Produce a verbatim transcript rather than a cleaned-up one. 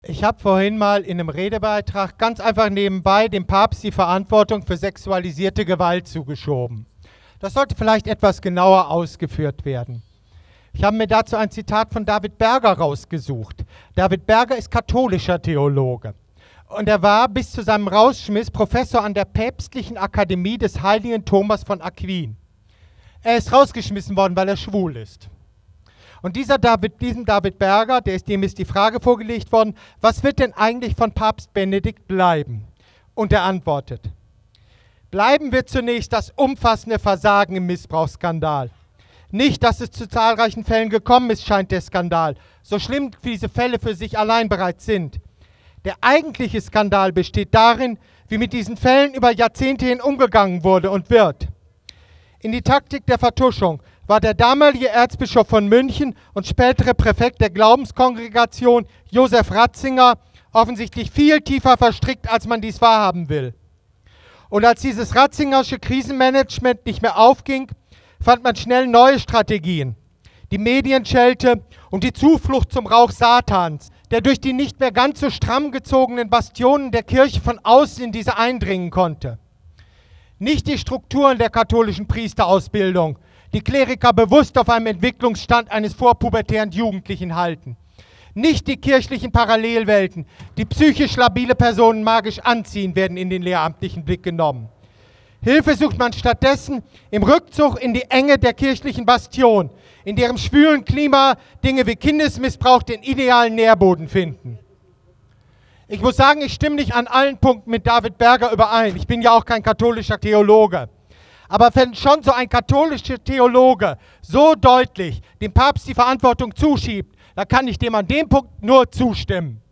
Ich habe vorhin mal in einem Redebeitrag ganz einfach nebenbei dem Papst die Verantwortung für sexualisierte Gewalt zugeschoben. Das sollte vielleicht etwas genauer ausgeführt werden. Ich habe mir dazu ein Zitat von David Berger rausgesucht. David Berger ist katholischer Theologe und er war bis zu seinem Rausschmiss Professor an der Päpstlichen Akademie des Heiligen Thomas von Aquin. Er ist rausgeschmissen worden, weil er schwul ist. Und dieser David, diesem David Berger, der ist, dem ist die Frage vorgelegt worden, was wird denn eigentlich von Papst Benedikt bleiben? Und er antwortet, bleiben wird zunächst das umfassende Versagen im Missbrauchsskandal. Nicht, dass es zu zahlreichen Fällen gekommen ist, scheint der Skandal, so schlimm wie diese Fälle für sich allein bereits sind. Der eigentliche Skandal besteht darin, wie mit diesen Fällen über Jahrzehnte hin umgegangen wurde und wird. In die Taktik der Vertuschung war der damalige Erzbischof von München und spätere Präfekt der Glaubenskongregation Josef Ratzinger offensichtlich viel tiefer verstrickt, als man dies wahrhaben will. Und als dieses Ratzingersche Krisenmanagement nicht mehr aufging, fand man schnell neue Strategien. Die Medienschelte und die Zuflucht zum Rauch Satans, der durch die nicht mehr ganz so stramm gezogenen Bastionen der Kirche von außen in diese eindringen konnte. Nicht die Strukturen der katholischen Priesterausbildung, die Kleriker bewusst auf einem Entwicklungsstand eines vorpubertären Jugendlichen halten. Nicht die kirchlichen Parallelwelten, die psychisch labile Personen magisch anziehen, werden in den lehramtlichen Blick genommen. Hilfe sucht man stattdessen im Rückzug in die Enge der kirchlichen Bastion, in deren schwülen Klima Dinge wie Kindesmissbrauch den idealen Nährboden finden. Ich muss sagen, ich stimme nicht an allen Punkten mit David Berger überein. Ich bin ja auch kein katholischer Theologe. Aber wenn schon so ein katholischer Theologe so deutlich dem Papst die Verantwortung zuschiebt, dann kann ich dem an dem Punkt nur zustimmen.